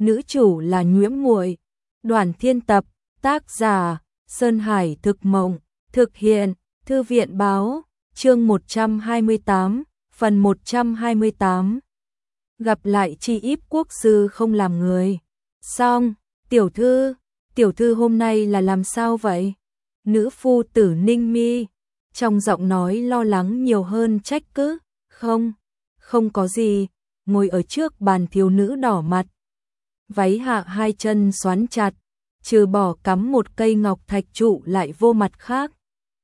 nữ chủ là Nhuễm Muội. Đoàn Thiên Tập, tác giả Sơn Hải Thực Mộng, thực hiện Thư viện Báo, chương 128, phần 128. Gặp lại chi íp quốc sư không làm người. Xong, tiểu thư hôm nay là làm sao vậy? Nữ phu tử Ninh Mi, trong giọng nói lo lắng nhiều hơn trách cứ. Không có gì, ngồi ở trước bàn thiếu nữ đỏ mặt. Váy hạ hai chân xoắn chặt, trừ bỏ cắm một cây ngọc thạch trụ lại vô mặt khác.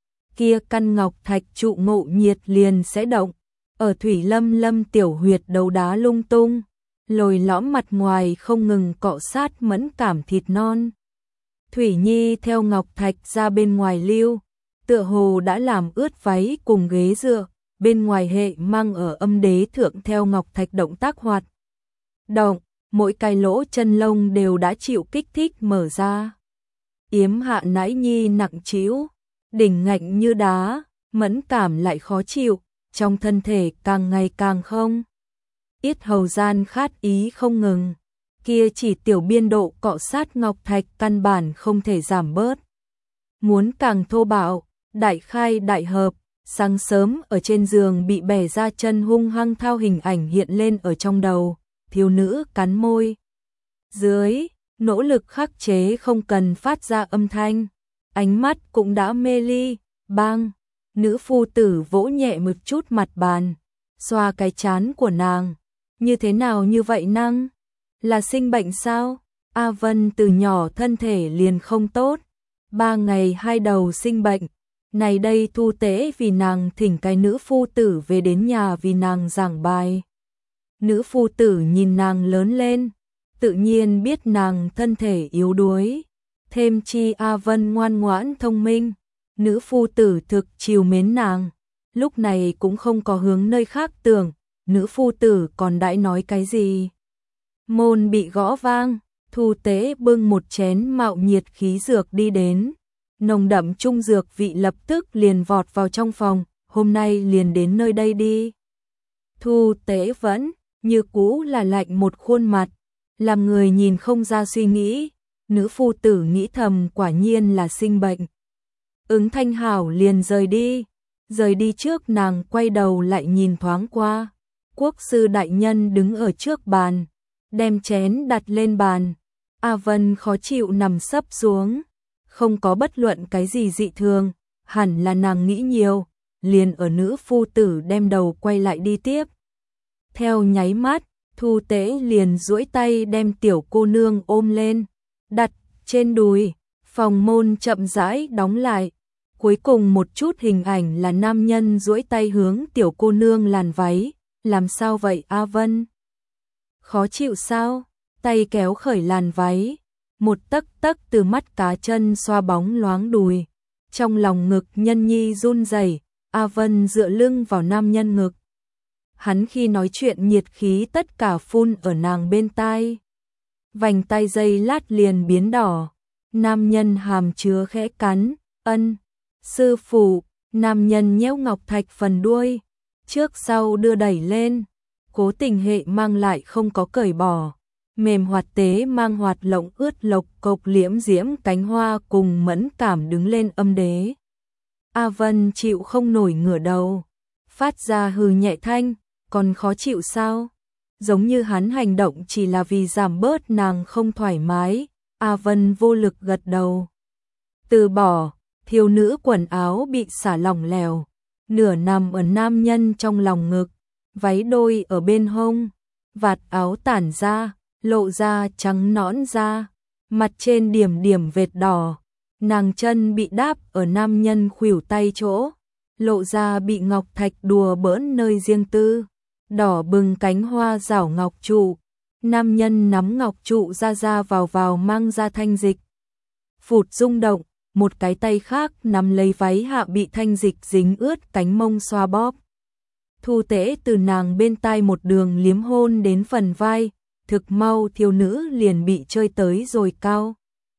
Kia căn ngọc thạch trụ ngộ nhiệt liền sẽ động, ở thủy lâm tiểu huyệt đầu đá lung tung, lồi lõm mặt ngoài không ngừng cọ sát mẫn cảm thịt non. Thủy Nhi theo ngọc thạch ra bên ngoài lưu, tựa hồ đã làm ướt váy cùng ghế dựa, bên ngoài hệ mang ở âm đế thượng theo ngọc thạch động tác hoạt động, mỗi cái lỗ chân lông đều đã chịu kích thích mở ra. Yếm hạ nãi nhi nặng trĩu, đỉnh ngạnh như đá, mẫn cảm lại khó chịu, trong thân thể càng ngày càng không. Yết hầu gian khát ý không ngừng, kia chỉ tiểu biên độ cọ sát ngọc thạch căn bản không thể giảm bớt. Muốn càng thô bạo, đại khai đại hợp, sáng sớm ở trên giường bị bẻ ra chân hung hăng thao hình ảnh hiện lên ở trong đầu, thiếu nữ cắn môi. Dưới, nỗ lực khắc chế không cần phát ra âm thanh, ánh mắt cũng đã mê ly, bang, nữ phu tử vỗ nhẹ một chút mặt bàn, xoa cái trán của nàng. Như thế nào như vậy năng? Là sinh bệnh sao? A Vân từ nhỏ thân thể liền không tốt, 3 ngày 2 đầu sinh bệnh. Này đây Thu Tế vì nàng thỉnh cái nữ phu tử về đến nhà vì nàng giảng bài. Nữ phu tử nhìn nàng lớn lên, tự nhiên biết nàng thân thể yếu đuối. Thêm chi A Vân ngoan ngoãn thông minh, nữ phu tử thực chiều mến nàng. Lúc này cũng không có hướng nơi khác tưởng, nữ phu tử còn đãi nói cái gì. Môn bị gõ vang, Thu Tế bưng một chén mạo nhiệt khí dược đi đến. Nồng đậm trung dược vị lập tức liền vọt vào trong phòng, hôm nay liền đến nơi đây đi. Thu Tế vẫn như cũ là lạnh một khuôn mặt, làm người nhìn không ra suy nghĩ. Nữ phu tử nghĩ thầm quả nhiên là sinh bệnh. Ứng Thanh Hảo liền rời đi trước nàng quay đầu lại nhìn thoáng qua. Quốc sư đại nhân đứng ở trước bàn, đem chén đặt lên bàn. A Vân khó chịu nằm sấp xuống, không có bất luận cái gì dị thường, hẳn là nàng nghĩ nhiều, liền ở nữ phu tử đem đầu quay lại đi tiếp. Theo nháy mắt, Thu Tế liền duỗi tay đem tiểu cô nương ôm lên, đặt trên đùi, phòng môn chậm rãi đóng lại. Cuối cùng một chút hình ảnh là nam nhân duỗi tay hướng tiểu cô nương làn váy, làm sao vậy A Vân? Khó chịu sao? Tay kéo khởi làn váy, một tấc tấc từ mắt cá chân xoa bóng loáng đùi. Trong lòng ngực nhân nhi run rẩy, A Vân dựa lưng vào nam nhân ngực. Hắn khi nói chuyện nhiệt khí tất cả phun ở nàng bên tai. Vành tay dây lát liền biến đỏ. Nam nhân hàm chứa khẽ cắn, ân. Sư phụ, nam nhân nhéo ngọc thạch phần đuôi, trước sau đưa đẩy lên. Cố tình hệ mang lại không có cởi bỏ. Mềm hoạt tế mang hoạt lộng ướt lộc cộc liễm diễm cánh hoa cùng mẫn cảm đứng lên âm đế. A Vân chịu không nổi ngửa đầu, phát ra hừ nhẹ thanh, còn khó chịu sao? Giống như hắn hành động chỉ là vì giảm bớt nàng không thoải mái. A Vân vô lực gật đầu. Từ bỏ, thiếu nữ quần áo bị xả lỏng lẻo, nửa nằm ở nam nhân trong lòng ngực, váy đôi ở bên hông, vạt áo tản ra, lộ ra trắng nõn da, mặt trên điểm điểm vệt đỏ, nàng chân bị đáp ở nam nhân khuỷu tay chỗ, lộ ra bị ngọc thạch đùa bỡn nơi riêng tư, đỏ bừng cánh hoa rảo ngọc trụ, nam nhân nắm ngọc trụ ra vào mang ra thanh dịch. Phụt rung động, một cái tay khác nắm lấy váy hạ bị thanh dịch dính ướt cánh mông xoa bóp. Thu Tế từ nàng bên tai một đường liếm hôn đến phần vai, thực mau thiếu nữ liền bị chơi tới rồi cao.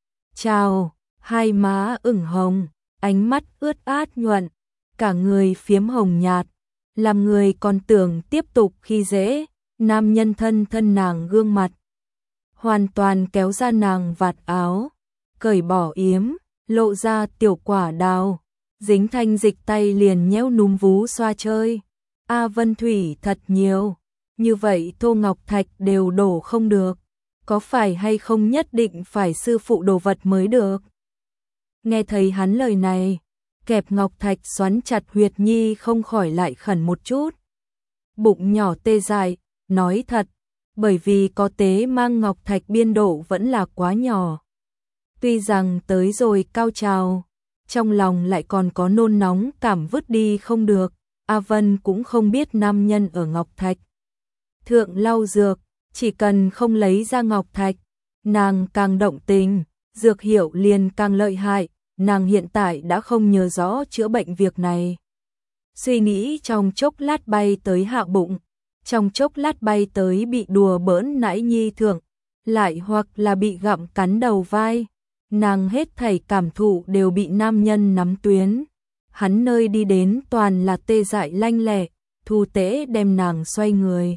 Chào, hai má ửng hồng, ánh mắt ướt át nhuận, cả người phiếm hồng nhạt, làm người còn tưởng tiếp tục khi dễ, nam nhân thân nàng gương mặt. hoàn toàn kéo ra nàng vạt áo, cởi bỏ yếm, lộ ra tiểu quả đào, dính thanh dịch tay liền nhéo núm vú xoa chơi. A Vân thủy thật nhiều, như vậy Tô Ngọc Thạch đều đổ không được, có phải hay không nhất định phải sư phụ đồ vật mới được. Nghe thấy hắn lời này, kẹp Ngọc Thạch xoắn chặt huyệt nhi không khỏi lại khẩn một chút. Bụng nhỏ tê dại, nói thật, bởi vì có tế mang Ngọc Thạch biên độ vẫn là quá nhỏ. Tuy rằng tới rồi cao trào, trong lòng lại còn có nôn nóng cảm vứt đi không được, A Vân cũng không biết nam nhân ở Ngọc Thạch thượng lau dược, chỉ cần không lấy ra Ngọc Thạch, nàng càng động tình, dược hiệu liền càng lợi hại, nàng hiện tại đã không nhớ rõ chữa bệnh việc này. Suy nghĩ trong chốc lát bay tới hạ bụng, trong chốc lát bay tới bị đùa bỡn nãi nhi thượng, lại hoặc là bị gặm cắn đầu vai. Nàng hết thảy cảm thụ đều bị nam nhân nắm tuyến. Hắn nơi đi đến toàn là tê dại lanh lẹ, Thu Tế đem nàng xoay người,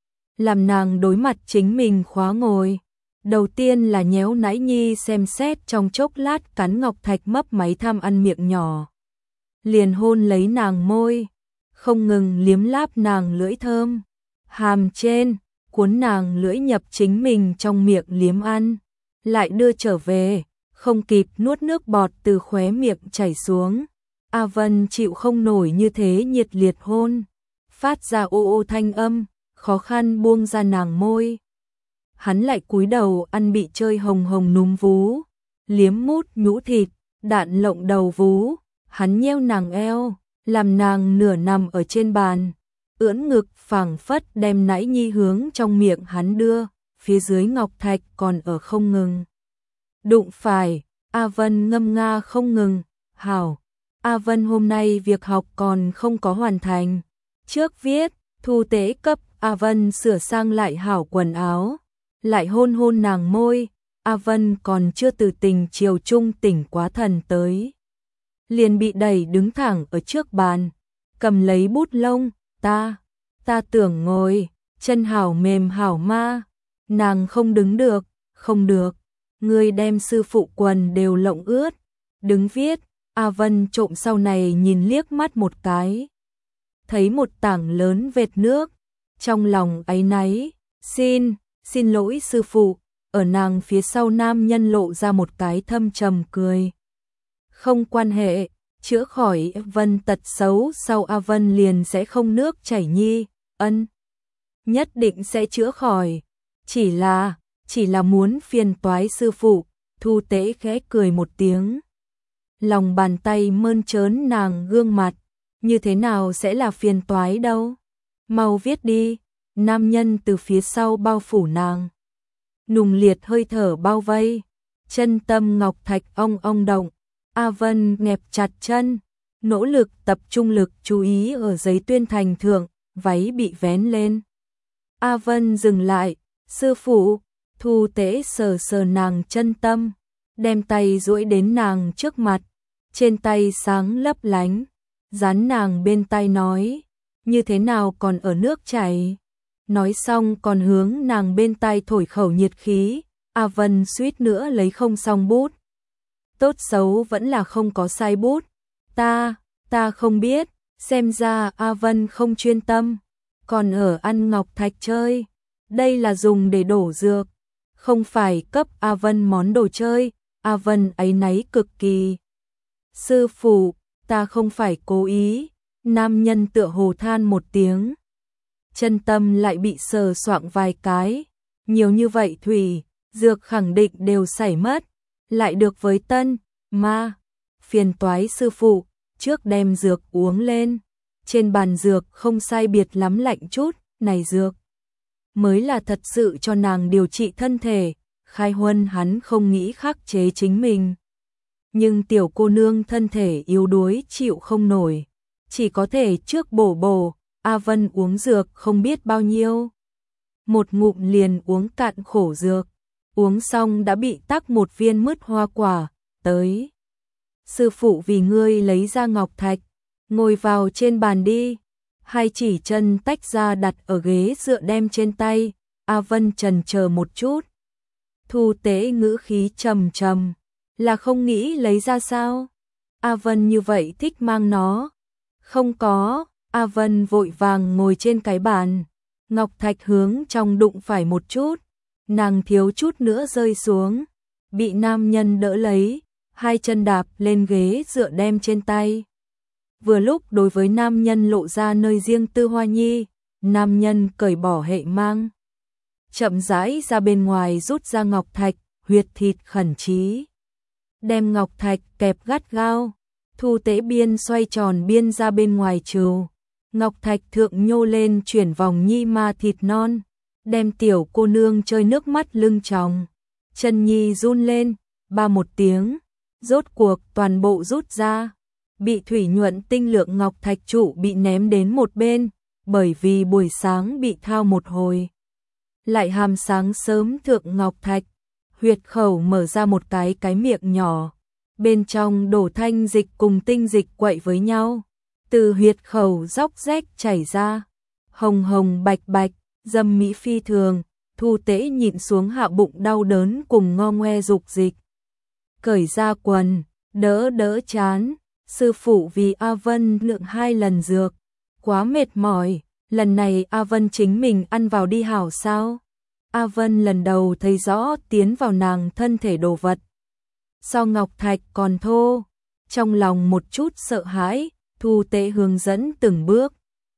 làm nàng đối mặt chính mình khóa ngồi. Đầu tiên là nhéo nãi nhi xem xét, trong chốc lát cắn Ngọc Thạch mấp máy tham ăn miệng nhỏ. Liền hôn lấy nàng môi, không ngừng liếm láp nàng lưỡi thơm. Hàm trên, cuốn nàng lưỡi nhập chính mình trong miệng liếm ăn, lại đưa trở về, không kịp nuốt nước bọt từ khóe miệng chảy xuống. A Vân chịu không nổi như thế nhiệt liệt hôn, phát ra ô ô thanh âm, khó khăn buông ra nàng môi. Hắn lại cúi đầu ăn bị chơi hồng hồng núm vú, liếm mút nhũ thịt, đạn lộng đầu vú, hắn nheo nàng eo, làm nàng nửa nằm ở trên bàn, ưỡn ngực phảng phất đem nãi nhi hướng trong miệng hắn đưa, phía dưới Ngọc Thạch còn ở không ngừng. Đụng phải, A Vân ngâm nga không ngừng, hảo, A Vân hôm nay việc học còn không có hoàn thành. Trước viết, Thu Tế cấp A Vân sửa sang lại hảo quần áo, lại hôn hôn nàng môi, A Vân còn chưa từ tình chiều trung tỉnh quá thần tới. Liền bị đẩy đứng thẳng ở trước bàn, cầm lấy bút lông, ta tưởng ngồi, chân hảo mềm hảo ma, nàng không đứng được, không được, ngươi đem sư phụ quần đều lộng ướt, đứng viết. A Vân trộm sau này nhìn liếc mắt một cái, thấy một tảng lớn vệt nước, trong lòng áy náy, xin lỗi sư phụ. Ở nàng phía sau nam nhân lộ ra một cái thâm trầm cười. Không quan hệ, chữa khỏi Vân tật xấu sau A Vân liền sẽ không nước chảy nhi, ân, nhất định sẽ chữa khỏi, chỉ là muốn phiền toái sư phụ. Thu Tế khẽ cười một tiếng, lòng bàn tay mơn trớn nàng gương mặt, như thế nào sẽ là phiền toái đâu, mau viết đi. Nam nhân từ phía sau bao phủ nàng, nùng liệt hơi thở bao vây, chân tâm Ngọc Thạch ong ong động. A Vân nghẹp chặt chân, nỗ lực tập trung lực chú ý ở giấy tuyên thành thượng, váy bị vén lên. A Vân dừng lại, sư phụ. Thu Tế sờ sờ nàng chân tâm, đem tay duỗi đến nàng trước mặt, trên tay sáng lấp lánh, dán nàng bên tai nói, như thế nào còn ở nước chảy. Nói xong còn hướng nàng bên tai thổi khẩu nhiệt khí. A Vân suýt nữa lấy không xong bút. Tốt xấu vẫn là không có sai bút. Ta không biết, xem ra A Vân không chuyên tâm, còn ở ăn Ngọc Thạch chơi. Đây là dùng để đổ dược, không phải cấp A Vân món đồ chơi. A Vân áy náy cực kỳ. Sư phụ, ta không phải cố ý. Nam nhân tựa hồ than một tiếng, chân tâm lại bị sờ soạng vài cái. Nhiều như vậy thủy, dược khẳng định đều xảy mất, lại được với tân, ma. Phiền toái sư phụ, trước đem dược uống lên. Trên bàn dược không sai biệt lắm lạnh chút, này dược mới là thật sự cho nàng điều trị thân thể. Khai Huân hắn không nghĩ khắc chế chính mình, nhưng tiểu cô nương thân thể yếu đuối chịu không nổi, chỉ có thể trước bổ. A Vân uống dược không biết bao nhiêu, một ngụm liền uống cạn khổ dược, uống xong đã bị tắc một viên mứt hoa quả tới. Sư phụ vì ngươi lấy ra Ngọc Thạch, ngồi vào trên bàn đi. Hai chỉ chân tách ra đặt ở ghế dựa đem trên tay. A Vân chần chờ một chút, Thu Tế ngữ khí trầm trầm, là không nghĩ lấy ra sao? A Vân như vậy thích mang nó. Không có, A Vân vội vàng ngồi trên cái bàn, ngọc thạch hướng trong đụng phải một chút, nàng thiếu chút nữa rơi xuống, bị nam nhân đỡ lấy, hai chân đạp lên ghế dựa đem trên tay. Vừa lúc đối với nam nhân lộ ra nơi riêng tư Hoa Nhi, nam nhân cởi bỏ hệ mang, chậm rãi ra bên ngoài rút ra ngọc thạch, huyệt thịt khẩn trí. Đem ngọc thạch kẹp gắt gao, Thu Tế biên xoay tròn biên ra bên ngoài trừ. Ngọc thạch thượng nhô lên chuyển vòng nhi ma thịt non, đem tiểu cô nương chơi nước mắt lưng tròng. Chân nhi run lên, ba một tiếng, rốt cuộc toàn bộ rút ra. Bị thủy nhuận tinh lượng ngọc thạch trụ bị ném đến một bên, bởi vì buổi sáng bị thao một hồi. Lại hàm sáng sớm thượng ngọc thạch, huyệt khẩu mở ra một cái miệng nhỏ, bên trong đổ thanh dịch cùng tinh dịch quậy với nhau, từ huyệt khẩu róc rách chảy ra, hồng hồng bạch bạch, dâm mỹ phi thường. Thu Tế nhịn xuống hạ bụng đau đớn cùng ngo ngoe dục dịch, cởi ra quần, đỡ đỡ chán. Sư phụ vì A Vân lượng 2 lần dược, quá mệt mỏi, lần này A Vân chính mình ăn vào đi hảo sao? A Vân lần đầu thấy rõ tiến vào nàng thân thể đồ vật. So ngọc thạch còn thô, trong lòng một chút sợ hãi, Thu Tế hướng dẫn từng bước.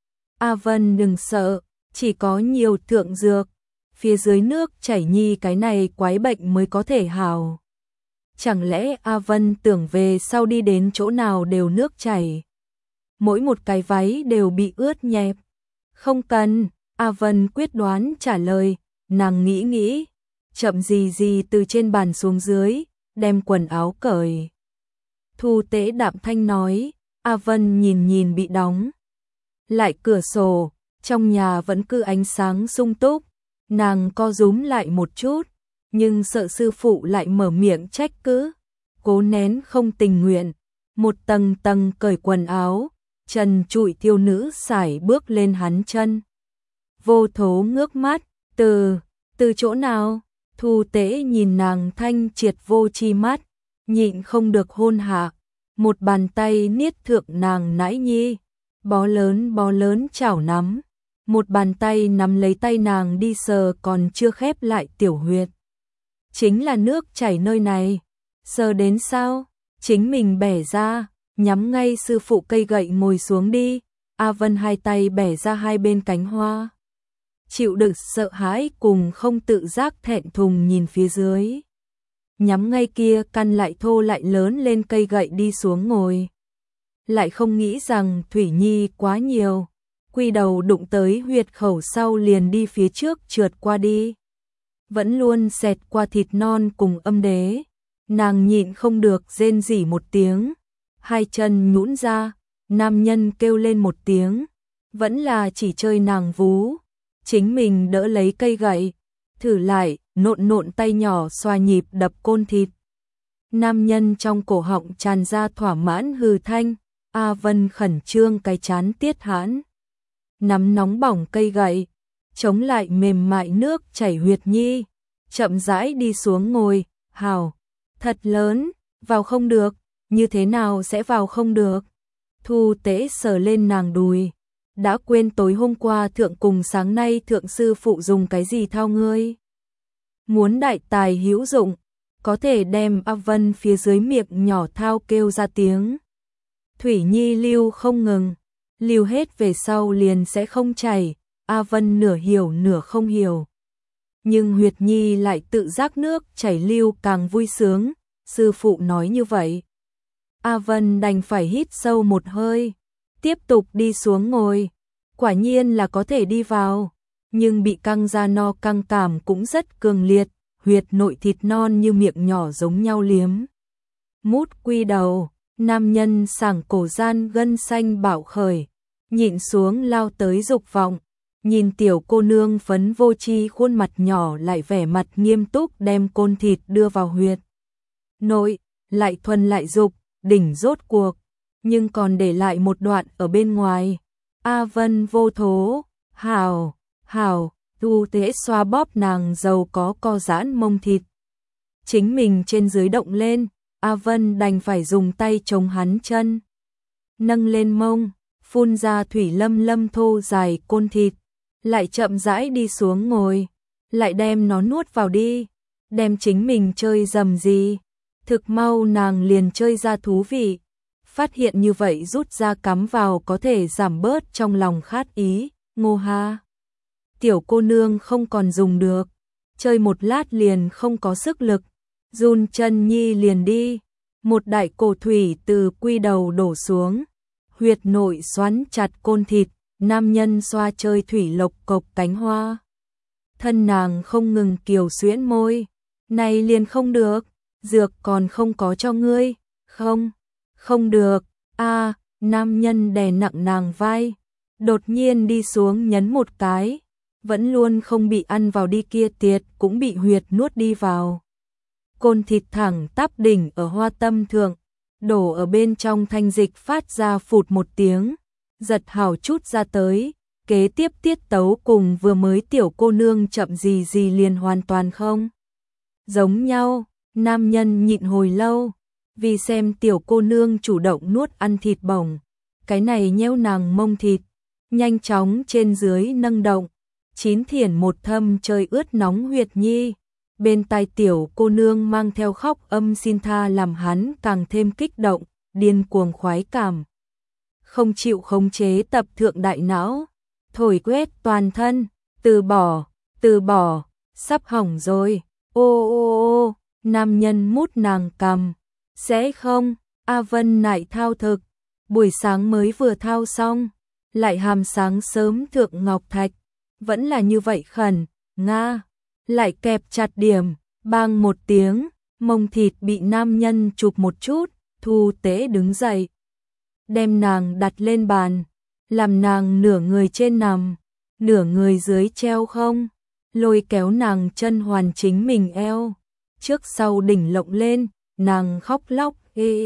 A Vân đừng sợ, chỉ có nhiều thượng dược, phía dưới nước chảy nhi cái này quái bệnh mới có thể hảo. Chẳng lẽ A Vân tưởng về sau đi đến chỗ nào đều nước chảy, mỗi một cái váy đều bị ướt nhẹp? Không cần, A Vân quyết đoán trả lời, nàng nghĩ nghĩ, chậm gì gì từ trên bàn xuống dưới, đem quần áo cởi. Thu Tế đạm thanh nói. A Vân nhìn nhìn bị đóng lại cửa sổ, trong nhà vẫn cứ ánh sáng sung túc, nàng co rúm lại một chút, nhưng sợ sư phụ lại mở miệng trách cứ, cố nén không tình nguyện, một tầng tầng cởi quần áo, trần trụi thiếu nữ sải bước lên hắn chân. Vô Thố ngước mắt, từ chỗ nào? Thu Tế nhìn nàng thanh triệt vô chi mắt, nhịn không được hôn hạ, một bàn tay niết thượng nàng nãi nhi, bó lớn chảo nắm, một bàn tay nắm lấy tay nàng đi sờ còn chưa khép lại tiểu huyệt. Chính là nước chảy nơi này, sờ đến sao? Chính mình bẻ ra, nhắm ngay sư phụ cây gậy ngồi xuống đi. A Vân hai tay bẻ ra hai bên cánh hoa, chịu đựng sợ hãi cùng không tự giác thẹn thùng nhìn phía dưới. Nhắm ngay kia căn lại thô lại lớn lên cây gậy đi xuống ngồi. Lại không nghĩ rằng Thủy Nhi quá nhiều, quy đầu đụng tới huyệt khẩu sau liền đi phía trước trượt qua đi. Vẫn luôn xẹt qua thịt non cùng âm đế. Nàng nhịn không được rên rỉ một tiếng, hai chân nhũn ra, nam nhân kêu lên một tiếng, vẫn là chỉ chơi nàng vú, chính mình đỡ lấy cây gậy, thử lại, nộn tay nhỏ xoa nhịp đập côn thịt. Nam nhân trong cổ họng tràn ra thỏa mãn hừ thanh. A Vân khẩn trương cái chán tiết hãn, nắm nóng bỏng cây gậy, chống lại mềm mại nước chảy huyệt nhi, chậm rãi đi xuống ngồi. Hào, thật lớn, vào không được, như thế nào sẽ vào không được? Thu Tế sờ lên nàng đùi, đã quên tối hôm qua thượng cùng sáng nay thượng sư phụ dùng cái gì thao ngươi? Muốn đại tài hữu dụng, có thể đem A Vân phía dưới miệng nhỏ thao kêu ra tiếng. Thủy Nhi lưu không ngừng, lưu hết về sau liền sẽ không chảy. A Vân nửa hiểu nửa không hiểu, nhưng huyệt nhi lại tự giác nước chảy lưu càng vui sướng, sư phụ nói như vậy. A Vân đành phải hít sâu một hơi, tiếp tục đi xuống ngồi, quả nhiên là có thể đi vào, nhưng bị căng ra no căng cảm cũng rất cường liệt, huyệt nội thịt non như miệng nhỏ giống nhau liếm. Mút quy đầu, nam nhân sảng cổ gian gân xanh bạo khởi, nhịn xuống lao tới dục vọng, nhìn tiểu cô nương phấn vô chi khuôn mặt nhỏ lại vẻ mặt nghiêm túc đem côn thịt đưa vào huyệt nội, lại thuần lại dục, đỉnh rốt cuộc, nhưng còn để lại một đoạn ở bên ngoài. A Vân Vô Thố, hào, Thu Tế xoa bóp nàng giàu có co giãn mông thịt, chính mình trên dưới động lên, A Vân đành phải dùng tay chống hắn chân, nâng lên mông, phun ra thủy lâm lâm thô dài côn thịt, lại chậm rãi đi xuống ngồi, lại đem nó nuốt vào đi, đem chính mình chơi dầm gì. Thực mau nàng liền chơi ra thú vị, phát hiện như vậy rút ra cắm vào có thể giảm bớt trong lòng khát ý, ngô ha. Tiểu cô nương không còn dùng được, chơi một lát liền không có sức lực, run chân nhi liền đi, một đại cổ thủy từ quy đầu đổ xuống, huyệt nội xoắn chặt côn thịt, nam nhân xoa chơi thủy lộc cộc cánh hoa. Thân nàng không ngừng kiều xuyễn môi, này liền không được, dược còn không có cho ngươi, không được, nam nhân đè nặng nàng vai, đột nhiên đi xuống nhấn một cái, vẫn luôn không bị ăn vào đi kia tiệt cũng bị huyệt nuốt đi vào. Côn thịt thẳng tắp đỉnh ở hoa tâm thượng, đổ ở bên trong thanh dịch phát ra phụt một tiếng, giật hảo chút ra tới, kế tiếp tiết tấu cùng vừa mới tiểu cô nương chậm gì liền hoàn toàn không giống nhau. Nam nhân nhịn hồi lâu, vì xem tiểu cô nương chủ động nuốt ăn thịt bổng, cái này nheo nàng mông thịt, nhanh chóng trên dưới nâng động, chín thiển một thâm chơi ướt nóng huyệt nhi, bên tai tiểu cô nương mang theo khóc âm xin tha làm hắn càng thêm kích động, điên cuồng khoái cảm. Không chịu khống chế tập thượng đại não, thổi quét toàn thân, từ bỏ, sắp hỏng rồi, ô. Nam nhân mút nàng cằm, sẽ không, A Vân nại thao thực, buổi sáng mới vừa thao xong, lại hàm sáng sớm thượng ngọc thạch, vẫn là như vậy khẩn, nga, lại kẹp chặt điểm, bang một tiếng, mông thịt bị nam nhân chụp một chút, Thu Tế đứng dậy, đem nàng đặt lên bàn, làm nàng nửa người trên nằm, nửa người dưới treo không, lôi kéo nàng chân hoàn chính mình eo. Trước sau đỉnh lộng lên, nàng khóc lóc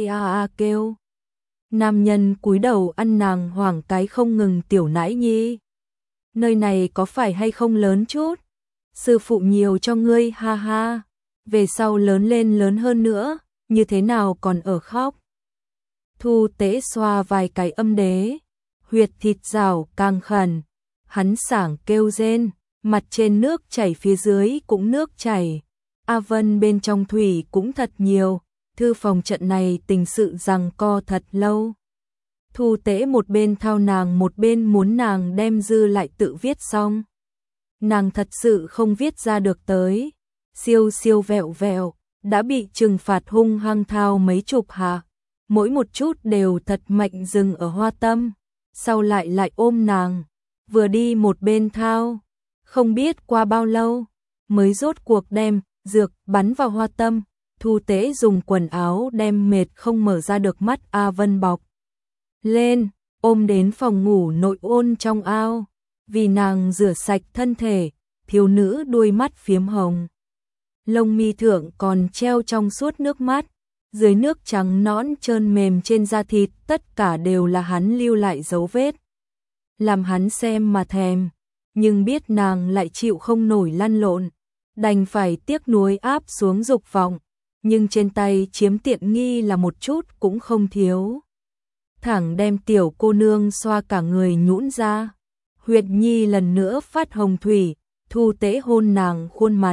kêu. Nam nhân cúi đầu ăn nàng hoảng cái không ngừng tiểu nãi nhi. Nơi này có phải hay không lớn chút? Sư phụ nhiều cho ngươi ha ha. Về sau lớn lên lớn hơn nữa, như thế nào còn ở khóc? Thu Tế xoa vài cái âm đế, huyệt thịt rào càng khẩn. Hắn sảng kêu rên, mặt trên nước chảy phía dưới cũng nước chảy. A Vân bên trong thủy cũng thật nhiều, thư phòng trận này tình sự rằng co thật lâu. Thu Tế một bên thao nàng một bên muốn nàng đem dư lại tự viết xong. Nàng thật sự không viết ra được tới, siêu vẹo, đã bị trừng phạt hung hăng thao mấy chục hạ, mỗi một chút đều thật mạnh dừng ở hoa tâm, sau lại ôm nàng, vừa đi một bên thao, không biết qua bao lâu, mới rốt cuộc đem dược bắn vào hoa tâm. Thu Tế dùng quần áo đem mệt không mở ra được mắt A Vân bọc lên, ôm đến phòng ngủ nội ôn trong ao, vì nàng rửa sạch thân thể, thiếu nữ đuôi mắt phiếm hồng, lông mi thượng còn treo trong suốt nước mắt, dưới nước trắng nõn trơn mềm trên da thịt, tất cả đều là hắn lưu lại dấu vết, làm hắn xem mà thèm, nhưng biết nàng lại chịu không nổi lăn lộn, đành phải tiếc nuối áp xuống dục vọng, nhưng trên tay chiếm tiện nghi là một chút cũng không thiếu. Thẳng đem tiểu cô nương xoa cả người nhũn ra, huyệt nhi lần nữa phát hồng thủy, Thu Tế hôn nàng khuôn mặt,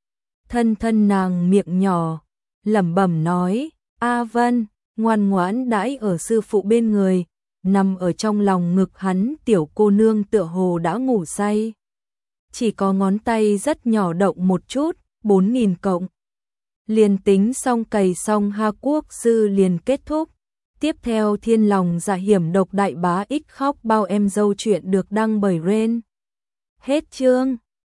thân nàng miệng nhỏ, lẩm bẩm nói, A Vân, ngoan ngoãn đãi ở sư phụ bên người, nằm ở trong lòng ngực hắn. Tiểu cô nương tựa hồ đã ngủ say, chỉ có ngón tay rất nhỏ động một chút, 4.000 cộng. Liền tính xong cày xong Ha Quốc sư liền kết thúc. Tiếp theo Thiên Lòng Dạ Hiểm Độc Đại Bá Ích khóc bao em dâu chuyện được đăng bởi Ren. Hết chương.